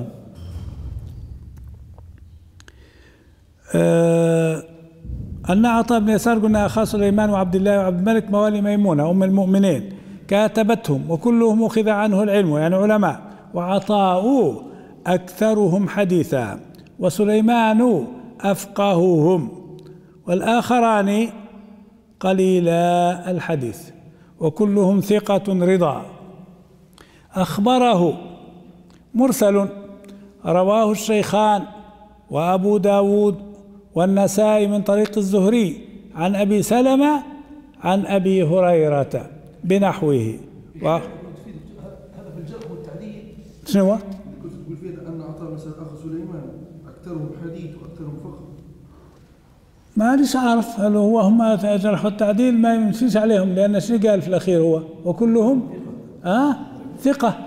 أن عطاء بن يسار قلنا أخا سليمان وعبد الله وعبد الملك موالي ميمونة أم المؤمنين، كاتبتهم وكلهم أخذ عنه العلم، يعني علماء. وعطاء أكثرهم حديثا، وسليمان أفقههم، والآخران قليلا الحديث، وكلهم ثقة رضا. أخبره مرسل رواه الشيخان وأبو داود والنسائي من طريق الزهري عن أبي سلمة عن أبي هريرة بنحوه. هذا في الجرح والتعديل. شنو؟ كنت تقول فيه أن أعطى مثلا أخ سليمان أكثرهم حديث وأكثرهم فقه. ما ليش أعرف هل هو هم جرح والتعديل ما يمشيش عليهم، لأن شو قال في الأخير هو وكلهم ثقة.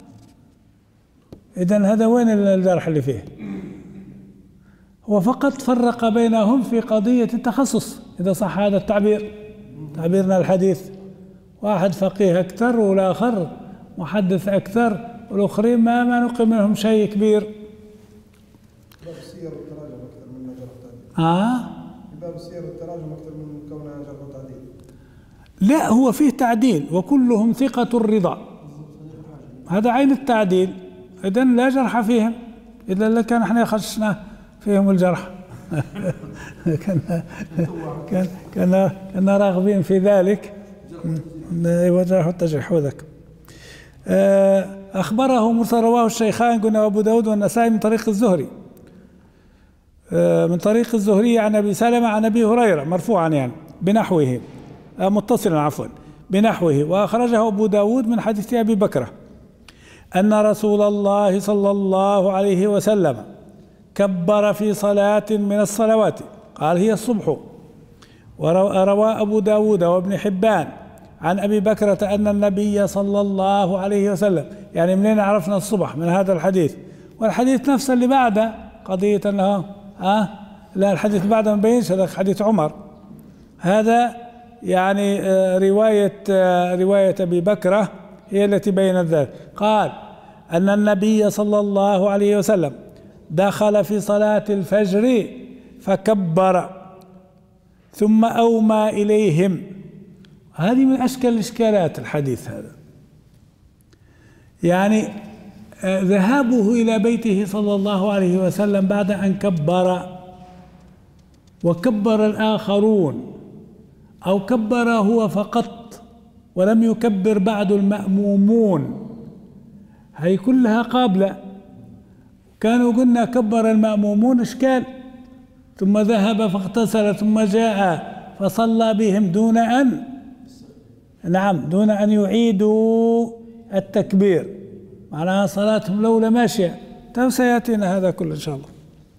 إذن هذا وين الجرح اللي فيه؟ هو فقط فرق بينهم في قضية التخصص، إذا صح هذا التعبير، تعبيرنا الحديث، واحد فقيه أكثر والآخر محدث أكثر، والآخرين ما نقل منهم شيء كبير. باب السير والتراجم أكثر من جرح وتعديل. باب السير والتراجم أكثر من كونها جرح وتعديل. لا، هو فيه تعديل وكلهم ثقة الرضا، هذا عين التعديل. إذن لا جرح فيهم، إذا لكان احنا خشنا فيهم الجرح. كنا راغبين في ذلك. وجرح التجريح وذاك. أخبره مرسل رواه الشيخان قلنا وأبو داود والنسائي من طريق الزهري، من طريق الزهري عن أبي سلمة عن أبي هريرة مرفوعا يعني بنحوه، متصلا عفوا بنحوه. وأخرجه أبو داود من حديث أبي بكرة أن رسول الله صلى الله عليه وسلم كبر في صلاة من الصلوات، قال هي الصبح. وروى أبو داود وابن حبان عن أبي بكرة أن النبي صلى الله عليه وسلم، يعني منين عرفنا الصبح؟ من هذا الحديث. والحديث نفسه اللي بعده قضية أنه لا، الحديث بعده ما بينش، هذا حديث عمر. هذا يعني رواية أبي بكرة هي التي بينت ذلك. قال أن النبي صلى الله عليه وسلم دخل في صلاة الفجر فكبر ثم أومى إليهم. هذه من أشكال الإشكالات الحديث هذا، يعني ذهابه إلى بيته صلى الله عليه وسلم بعد أن كبر وكبر الآخرون، أو كبر هو فقط ولم يكبر بعد المأمومون، هي كلها قابلة. كانوا قلنا كبر المأمومون إشكال، ثم ذهب فاغتسل ثم جاء فصلى بهم دون أن يعيدوا التكبير، معناها صلاتهم الأولى ماشية. سيأتينا هذا كله إن شاء الله.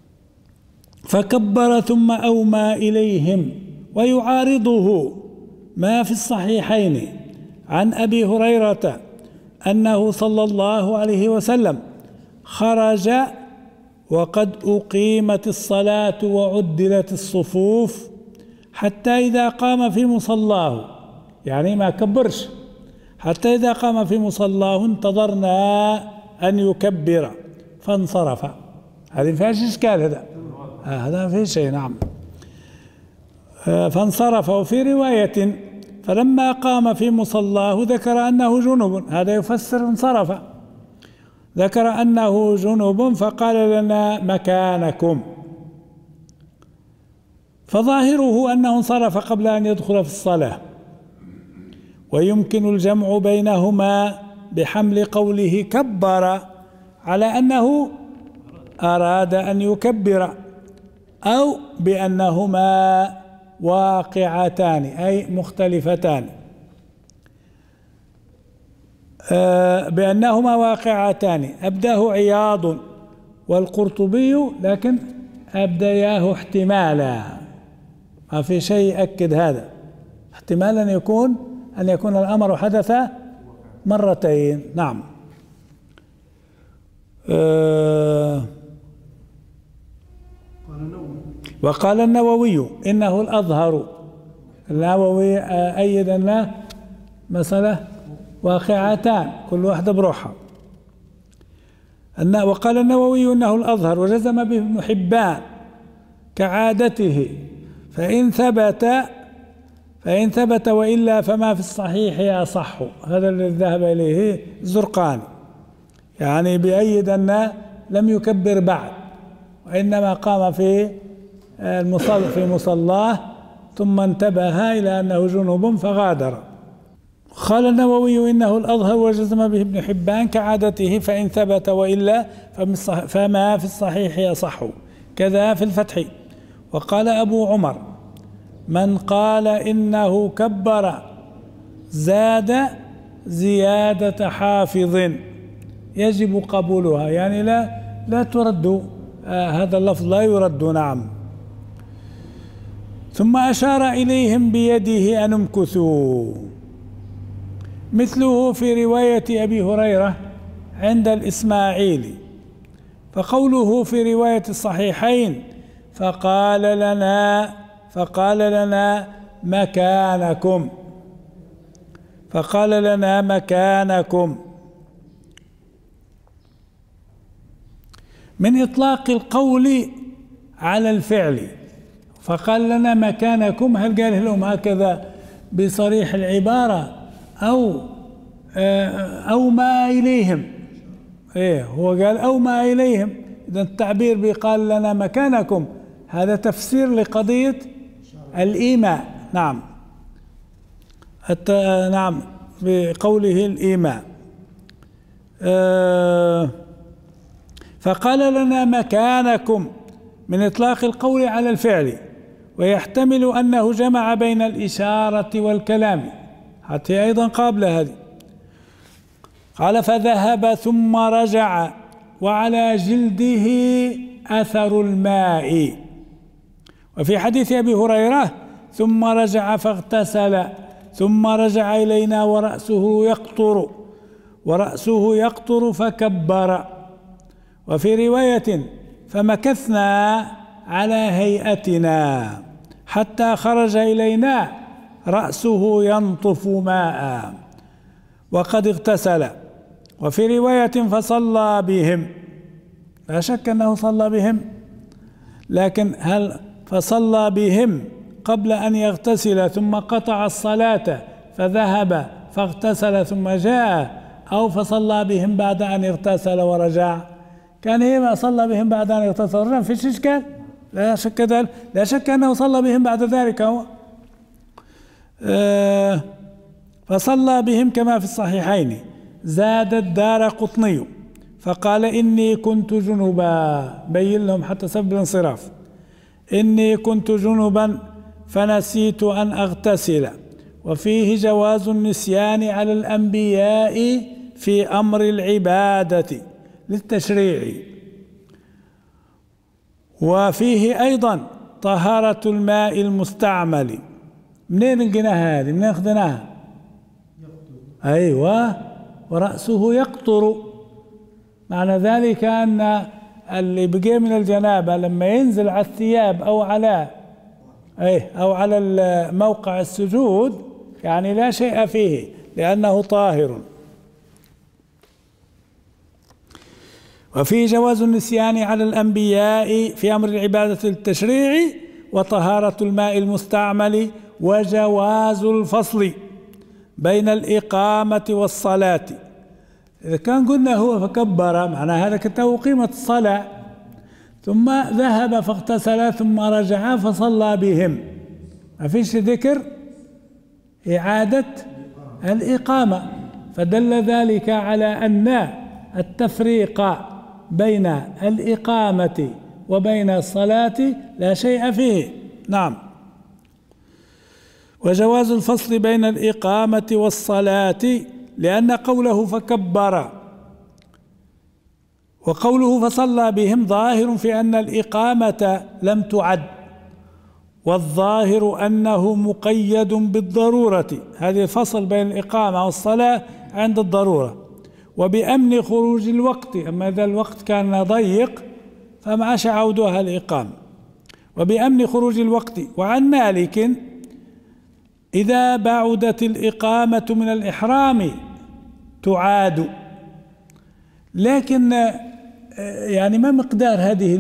فكبر ثم أومى إليهم. ويعارضه ما في الصحيحين عن أبي هريرة أنه صلى الله عليه وسلم خرج وقد أقيمت الصلاة وعدلت الصفوف حتى إذا قام في مصلاه، يعني ما كبرش، حتى إذا قام في مصلاه انتظرنا أن يكبر فانصرف. هذه ما فيهاش إشكال، هذا ما فيه شيء. نعم. فانصرف. وفي رواية فلما قام في مصلاه ذكر أنه جنب، هذا يفسر انصرف، ذكر أنه جنب فقال لنا مكانكم، فظاهره أنه انصرف قبل أن يدخل في الصلاة. ويمكن الجمع بينهما بحمل قوله كبر على أنه أراد أن يكبر، أو بأنهما واقعتان أي مختلفتان، بأنهما واقعتان. أبداه عياض والقرطبي، لكن أبدياه احتمالا، ما في شيء يأكد هذا، احتمالا أن يكون الأمر حدث مرتين. نعم. وقال النووي إنه الأظهر. النووي أيد أن مسألة واقعتان كل واحدة بروحها. وقال النووي إنه الأظهر، وجزم به ابن حبان كعادته، فإن ثبت وإلا فما في الصحيح أصح. هذا الذي ذهب إليه الزرقاني، يعني بأيد أن لم يكبر بعد، وإنما قام في مصلاه ثم انتبه إلى أنه جنوب فغادر. قال النووي إنه الأظهر وجزم به ابن حبان كعادته، فإن ثبت وإلا فما في الصحيح يصح، كذا في الفتح. وقال أبو عمر: من قال إنه كبر زاد زيادة حافظ يجب قبولها، يعني لا ترد، هذا اللفظ لا يرد. نعم. ثم أشار إليهم بيده أن امكثوا، مثله في رواية أبي هريرة عند الإسماعيلي. فقوله في رواية الصحيحين: فقال لنا مكانكم، فقال لنا مكانكم، من إطلاق القول على الفعل. فقال لنا مكانكم، هل قال لهم هكذا بصريح العبارة أو ما إليهم؟ هو قال أو ما إليهم. إذا التعبير بقال لنا مكانكم هذا تفسير لقضية الإيماء. نعم، نعم، بقوله الإيماء. فقال لنا مكانكم من إطلاق القول على الفعل، ويحتمل أنه جمع بين الإشارة والكلام، حتى أيضا قابل هذه. قال: فذهب ثم رجع وعلى جلده أثر الماء. وفي حديث أبي هريرة: ثم رجع فاغتسل ثم رجع إلينا ورأسه يقطر فكبر. وفي رواية: فمكثنا على هيئتنا حتى خرج إلينا رأسه ينطف ماء وقد اغتسل. وفي رواية: فصلى بهم. لا شك أنه صلى بهم، لكن هل فصلى بهم قبل أن يغتسل ثم قطع الصلاة فذهب فاغتسل ثم جاء، أو فصلى بهم بعد أن اغتسل ورجع؟ كان هي ما صلى بهم بعد أن اغتسل ورجع، فيش إشكال، لا شك ذلك، لا شك أنه صلى بهم بعد ذلك هو. فصلى بهم كما في الصحيحين. زاد الدارقطني فقال: إني كنت جنبا، بين لهم حتى سبب الانصراف، إني كنت جنبا فنسيت أن أغتسل. وفيه جواز النسيان على الأنبياء في أمر العبادة للتشريع. وفيه أيضا طهارة الماء المستعمل. منين لقيناها هذه؟ منين أخذناها؟ أيوة، ورأسه يقطر. معنى ذلك أن اللي بقي من الجنابة لما ينزل على الثياب أو على موقع السجود يعني لا شيء فيه لأنه طاهر. وفي جواز النسيان على الأنبياء في أمر العبادة للتشريع، وطهارة الماء المستعمل، وجواز الفصل بين الإقامة والصلاة. إذا كان قلنا هو فكبر، معنى هذا كتو قيمة الصلاة، ثم ذهب فاغتسل ثم رجع فصلى بهم، ما فيش ذكر إعادة الإقامة، فدل ذلك على أن التفريق بين الإقامة وبين الصلاة لا شيء فيه. نعم. وجواز الفصل بين الإقامة والصلاة، لأن قوله فكبر وقوله فصلى بهم ظاهر في أن الإقامة لم تعد، والظاهر أنه مقيد بالضرورة. هذه الفصل بين الإقامة والصلاة عند الضرورة، وبأمن خروج الوقت. أما إذا الوقت كان ضيق فمعاش عودها الإقامة، وبأمن خروج الوقت. وعن مالك: إذا بعدت الإقامة من الإحرام تعاد. لكن يعني ما مقدار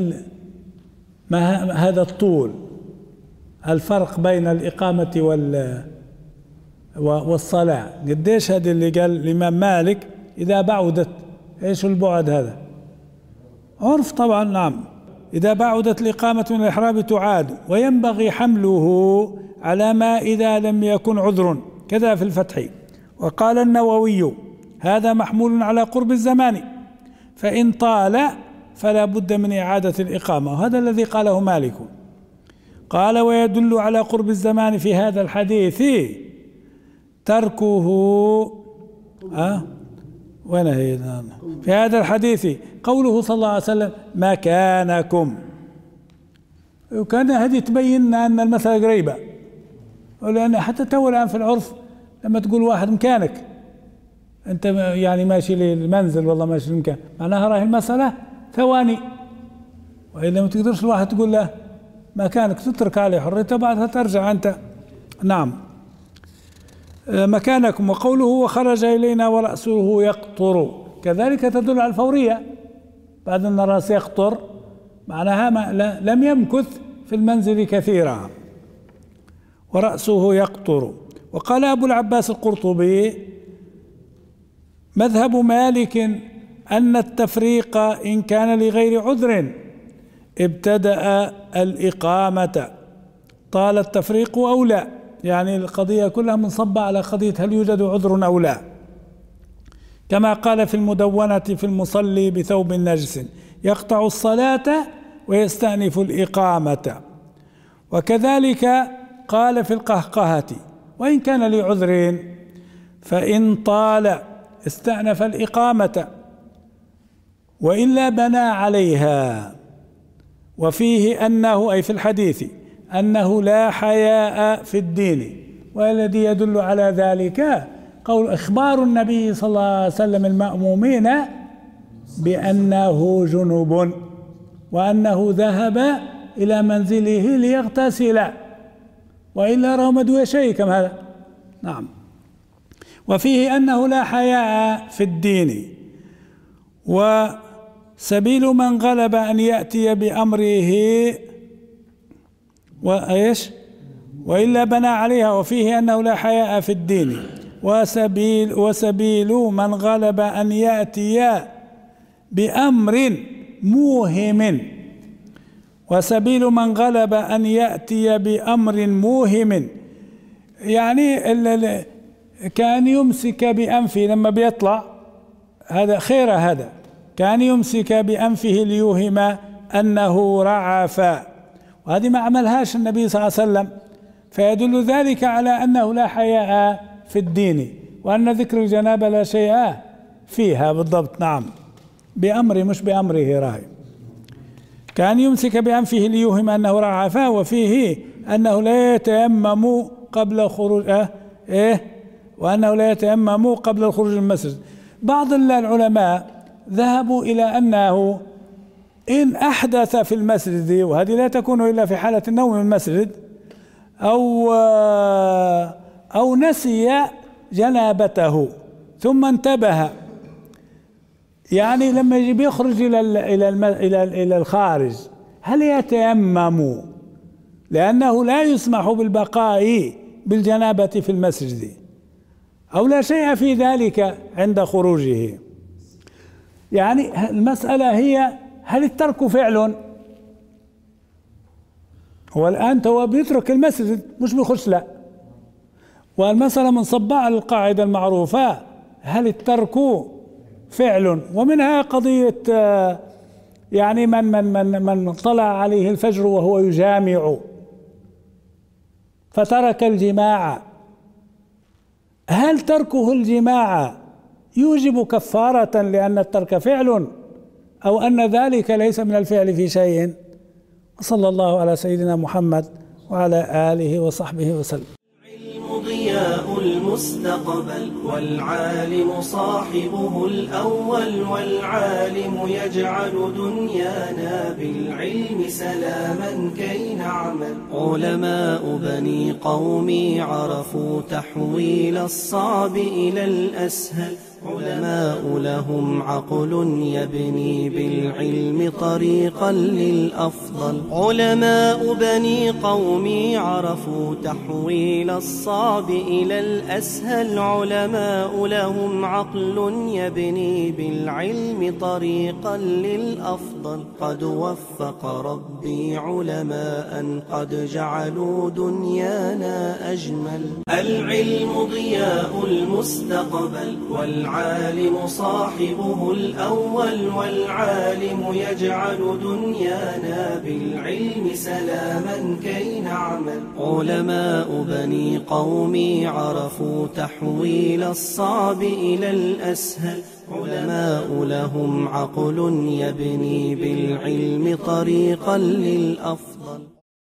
هذا الطول، الفرق بين الإقامة والصلاة قديش؟ هذا اللي قال الإمام مالك إذا بعدت. إيش البعد هذا؟ عرف طبعا. نعم. إذا بعدت الإقامة من الإحرام تعاد، وينبغي حمله على ما إذا لم يكن عذر، كذا في الفتح. وقال النووي هذا محمول على قرب الزمان، فإن طال فلا بد من إعادة الإقامة، وهذا الذي قاله مالك. قال ويدل على قرب الزمان في هذا الحديث تركه وين هي في هذا الحديث قوله صلى الله عليه وسلم مكانكم، وكان هذه تبين أن المسألة قريبة، ولأن حتى تو الآن في العرف لما تقول واحد مكانك أنت يعني ماشي للمنزل والله ماشي للمكان، معناها راهي المسألة ثواني، وإلا ما تقدرش الواحد تقول له مكانك، تترك عليه حريته بعدها ترجع أنت. نعم مكانكم. وقوله وخرج إلينا ورأسه يقطر كذلك تدل على الفورية، بعد أن الرأس يقطر معناها لم يمكث في المنزل كثيرا. ورأسه يقطر. وقال أبو العباس القرطبي مذهب مالك أن التفريق إن كان لغير عذر ابتدأ الإقامة، طال التفريق أو لا، يعني القضية كلها منصبة على قضية هل يوجد عذر أو لا، كما قال في المدونة في المصلي بثوب نجس يقطع الصلاة ويستأنف الإقامة. وكذلك قال في القهقهة وإن كان لعذر فإن طال استأنف الإقامة وإلا بنى عليها. وفيه أنه أي في الحديث أنه لا حياء في الدين، والذي يدل على ذلك قول إخبار النبي صلى الله عليه وسلم المأمومين بأنه جنوب وأنه ذهب إلى منزله ليغتسل، وإلا راه مدوي شيء كم هذا. نعم. وفيه أنه لا حياء في الدين. وسبيل من غلب أن يأتي بأمره وإلا بنى عليها. وفيه أنه لا حياء في الدين. وسبيل من غلب أن يأتي بأمر موهم. وسبيل من غلب أن يأتي بأمر موهم يعني كان يمسك بأنفه لما بيطلع، هذا خير، هذا كان يمسك بأنفه ليوهم أنه رعف، وهذه ما عملهاش النبي صلى الله عليه وسلم، فيدل ذلك على أنه لا حياء في الدين، وأن ذكر الجنابة لا شيء فيها بالضبط. نعم بأمره مش بأمره راهي. كان يمسك بأنفه ليوهم أنه رعف. وفيه أنه لا يتيمم قبل خروج وأنه لا يتيمم قبل الخروج من المسجد. بعض العلماء ذهبوا إلى أنه إن أحدث في المسجد، وهذه لا تكون إلا في حالة النوم من المسجد، أو نسي جنابته ثم انتبه، يعني لما يجي يخرج إلى الخارج هل يتيمم؟ لأنه لا يسمح بالبقاء بالجنابة في المسجد، أو لا شيء في ذلك عند خروجه. يعني المسألة هي هل الترك فعل؟ هو الآن هو بيترك المسجد مش بيخش، لا، والمسألة منصبة على القاعدة المعروفة هل الترك فعل. ومنها قضية يعني من طلع عليه الفجر وهو يجامع فترك الجماع، هل تركه الجماع يوجب كفارة لأن الترك فعل، أو أن ذلك ليس من الفعل في شيء؟ وصلى الله على سيدنا محمد وعلى آله وصحبه وسلم. العلم ضياء المستقبل، والعالم صاحبه الأول، والعالم يجعل دنيانا بالعلم سلاما كي نعمل. علماء بني قومي عرفوا تحويل الصعب إلى الأسهل، علماء لهم عقل يبني بالعلم طريقا للأفضل. علماء بني قومي عرفوا تحويل الصعب إلى الأسهل. علماء لهم عقل يبني بالعلم طريقا للأفضل. قد وفق ربي علماء قد جعلوا دنيانا أجمل. العلم ضياء المستقبل والعالم صاحبه الأول. والعالم يجعل دنيانا بالعلم سلاما كي نعمل. علماء بني قومي عرفوا تحويل الصعب إلى الأسهل. علماء لهم عقل يبني بالعلم طريقا للأفضل.